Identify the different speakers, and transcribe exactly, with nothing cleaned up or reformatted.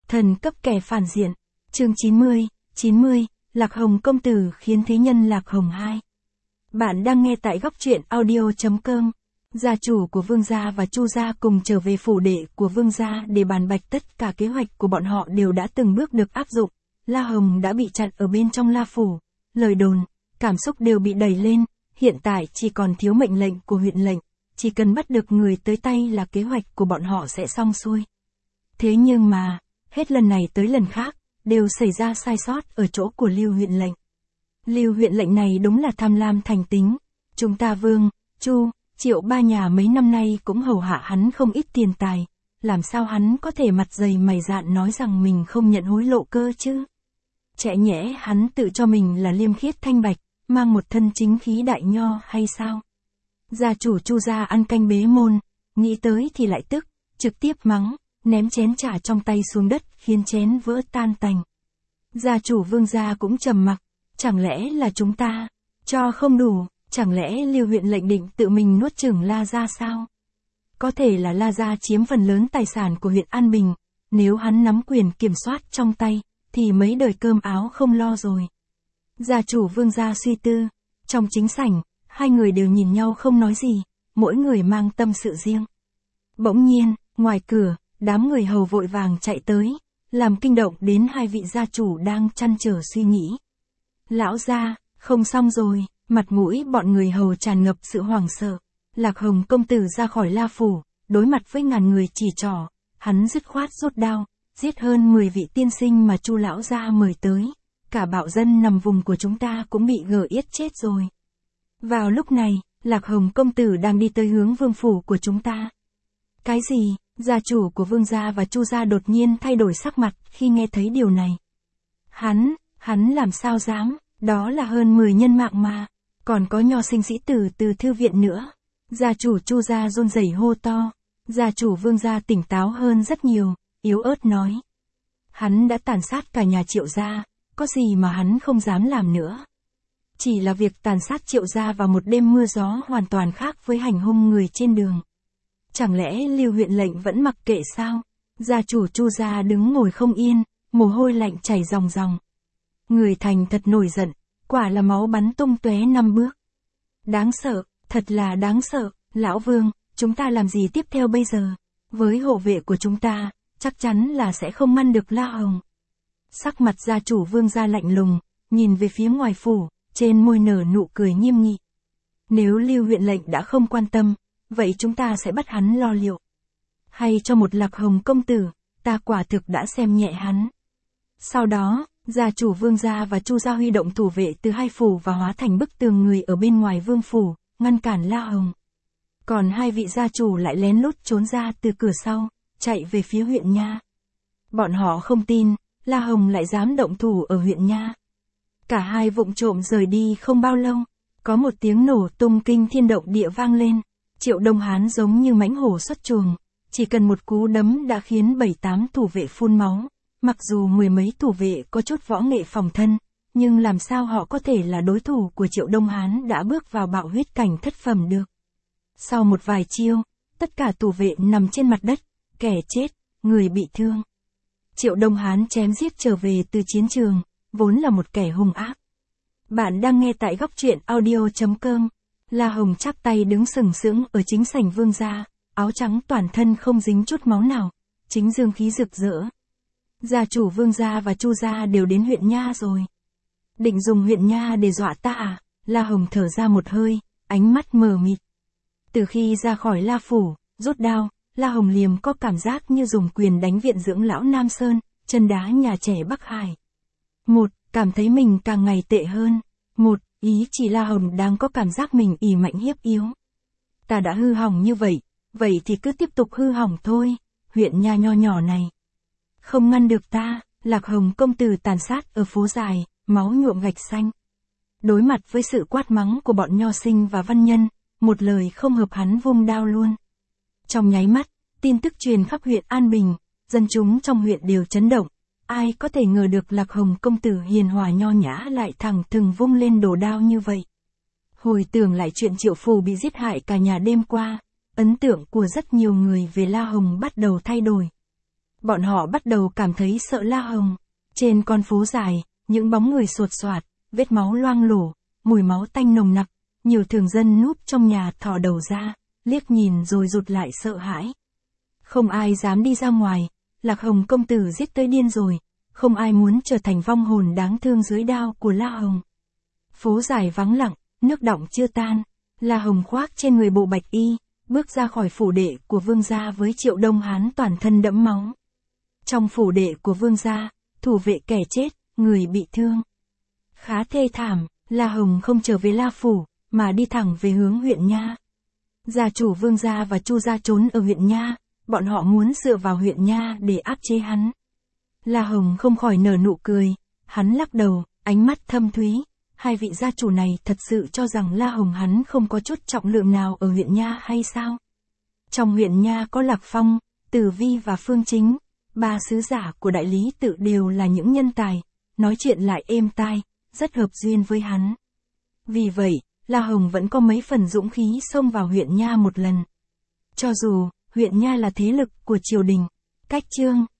Speaker 1: Thần cấp kẻ phản diện. Chương chín mươi, chín mươi, Lạc Hồng công tử khiến thế nhân Lạc Hồng hai. Bạn đang nghe tại góc truyện audio chấm com. Gia chủ của Vương gia và Chu gia cùng trở về phủ đệ của Vương gia để bàn bạch tất cả kế hoạch của bọn họ đều đã từng bước được áp dụng. La Hồng đã bị chặn ở bên trong La phủ. Lời đồn, cảm xúc đều bị đẩy lên, hiện tại chỉ còn thiếu mệnh lệnh của huyện lệnh, chỉ cần bắt được người tới tay là kế hoạch của bọn họ sẽ xong xuôi. Thế nhưng mà, hết lần này tới lần khác, đều xảy ra sai sót ở chỗ của Lưu huyện lệnh. Lưu huyện lệnh này đúng là tham lam thành tính. Chúng ta Vương, Chu, Triệu ba nhà mấy năm nay cũng hầu hạ hắn không ít tiền tài. Làm sao hắn có thể mặt dày mày dạn nói rằng mình không nhận hối lộ cơ chứ? Chẽ nhẽ hắn tự cho mình là liêm khiết thanh bạch, mang một thân chính khí đại nho hay sao? Gia chủ Chu gia ăn canh bế môn, nghĩ tới thì lại tức, trực tiếp mắng, ném chén trà trong tay xuống đất khiến chén vỡ tan tành. Gia chủ Vương gia cũng trầm mặc, chẳng lẽ là chúng ta cho không đủ, chẳng lẽ Lưu huyện lệnh định tự mình nuốt chửng La gia sao? Có thể là La gia chiếm phần lớn tài sản của huyện An Bình, nếu hắn nắm quyền kiểm soát trong tay, thì mấy đời cơm áo không lo rồi. Gia chủ Vương gia suy tư, trong chính sảnh, hai người đều nhìn nhau không nói gì, mỗi người mang tâm sự riêng. Bỗng nhiên, ngoài cửa, đám người hầu vội vàng chạy tới, làm kinh động đến hai vị gia chủ đang trăn trở suy nghĩ. Lão gia, không xong rồi, mặt mũi bọn người hầu tràn ngập sự hoảng sợ. Lạc Hồng công tử ra khỏi La phủ, đối mặt với ngàn người chỉ trỏ, hắn dứt khoát rút đao, giết hơn mười vị tiên sinh mà Chu lão gia mời tới. Cả bạo dân nằm vùng của chúng ta cũng bị gờ yết chết rồi. Vào lúc này, Lạc Hồng công tử đang đi tới hướng vương phủ của chúng ta. Cái gì? Gia chủ của Vương gia và Chu gia đột nhiên thay đổi sắc mặt khi nghe thấy điều này. Hắn, hắn làm sao dám, đó là hơn mười nhân mạng mà, còn có nho sinh sĩ tử từ thư viện nữa. Gia chủ Chu gia run rẩy hô to, gia chủ Vương gia tỉnh táo hơn rất nhiều, yếu ớt nói. Hắn đã tàn sát cả nhà Triệu gia, có gì mà hắn không dám làm nữa. Chỉ là việc tàn sát Triệu gia vào một đêm mưa gió hoàn toàn khác với hành hung người trên đường. Chẳng lẽ Lưu huyện lệnh vẫn mặc kệ sao? Gia chủ Chu gia đứng ngồi không yên, mồ hôi lạnh chảy ròng ròng. Người thành thật nổi giận, quả là máu bắn tung tóe năm bước. Đáng sợ, thật là đáng sợ, lão Vương, chúng ta làm gì tiếp theo bây giờ? Với hộ vệ của chúng ta, chắc chắn là sẽ không ngăn được La Hồng. Sắc mặt gia chủ Vương gia lạnh lùng, nhìn về phía ngoài phủ, trên môi nở nụ cười nghiêm nghị. Nếu Lưu huyện lệnh đã không quan tâm, vậy chúng ta sẽ bắt hắn lo liệu. Hay cho một Lạc Hồng công tử, ta quả thực đã xem nhẹ hắn. Sau đó, gia chủ Vương gia và Chu gia huy động thủ vệ từ hai phủ và hóa thành bức tường người ở bên ngoài vương phủ, ngăn cản La Hồng. Còn hai vị gia chủ lại lén lút trốn ra từ cửa sau, chạy về phía huyện Nha. Bọn họ không tin, La Hồng lại dám động thủ ở huyện Nha. Cả hai vụng trộm rời đi không bao lâu, có một tiếng nổ tung kinh thiên động địa vang lên. Triệu Đông Hán giống như mãnh hổ xuất chuồng, chỉ cần một cú đấm đã khiến bảy tám thủ vệ phun máu. Mặc dù mười mấy thủ vệ có chút võ nghệ phòng thân, nhưng làm sao họ có thể là đối thủ của Triệu Đông Hán đã bước vào bạo huyết cảnh thất phẩm được. Sau một vài chiêu, tất cả thủ vệ nằm trên mặt đất, kẻ chết, người bị thương. Triệu Đông Hán chém giết trở về từ chiến trường, vốn là một kẻ hung ác. Bạn đang nghe tại góc truyện audio chấm com. La Hồng chắp tay đứng sừng sững ở chính sảnh Vương gia, áo trắng toàn thân không dính chút máu nào, chính dương khí rực rỡ. Gia chủ Vương gia và Chu gia đều đến huyện Nha rồi. Định dùng huyện Nha để dọa ta à? La Hồng thở ra một hơi, ánh mắt mờ mịt. Từ khi ra khỏi La phủ, rút đao, La Hồng liềm có cảm giác như dùng quyền đánh viện dưỡng lão Nam Sơn, chân đá nhà trẻ Bắc Hải. Một, cảm thấy mình càng ngày tệ hơn. Một, ý chỉ La Hồng đang có cảm giác mình ỷ mạnh hiếp yếu. Ta đã hư hỏng như vậy, vậy thì cứ tiếp tục hư hỏng thôi, huyện Nha nho nhỏ này. Không ngăn được ta, Lạc Hồng công tử tàn sát ở phố dài, máu nhuộm gạch xanh. Đối mặt với sự quát mắng của bọn nho sinh và văn nhân, một lời không hợp hắn vung đao luôn. Trong nháy mắt, tin tức truyền khắp huyện An Bình, dân chúng trong huyện đều chấn động. Ai có thể ngờ được Lạc Hồng công tử hiền hòa nho nhã lại thẳng thừng vung lên đồ đao như vậy. Hồi tưởng lại chuyện Triệu Phù bị giết hại cả nhà đêm qua, ấn tượng của rất nhiều người về La Hồng bắt đầu thay đổi. Bọn họ bắt đầu cảm thấy sợ La Hồng. Trên con phố dài, những bóng người sột soạt, vết máu loang lổ, mùi máu tanh nồng nặc, nhiều thường dân núp trong nhà thò đầu ra, liếc nhìn rồi rụt lại sợ hãi. Không ai dám đi ra ngoài, Lạc Hồng công tử giết tới điên rồi, không ai muốn trở thành vong hồn đáng thương dưới đao của La Hồng. Phố dài vắng lặng, nước đọng chưa tan, La Hồng khoác trên người bộ bạch y, bước ra khỏi phủ đệ của vương gia với Triệu Đông Hán toàn thân đẫm máu. Trong phủ đệ của vương gia, thủ vệ kẻ chết, người bị thương. Khá thê thảm, La Hồng không trở về La Phủ, mà đi thẳng về hướng huyện Nha. Gia chủ vương gia và Chu gia trốn ở huyện Nha, bọn họ muốn dựa vào huyện Nha để áp chế hắn. La Hồng không khỏi nở nụ cười, hắn lắc đầu, ánh mắt thâm thúy. Hai vị gia chủ này thật sự cho rằng La Hồng hắn không có chút trọng lượng nào ở huyện Nha hay sao? Trong huyện Nha có Lạc Phong, Tử Vi và Phương Chính, ba sứ giả của đại lý tự đều là những nhân tài, nói chuyện lại êm tai, rất hợp duyên với hắn. Vì vậy, La Hồng vẫn có mấy phần dũng khí xông vào huyện Nha một lần. Cho dù, huyện Nha là thế lực của triều đình. Cách chương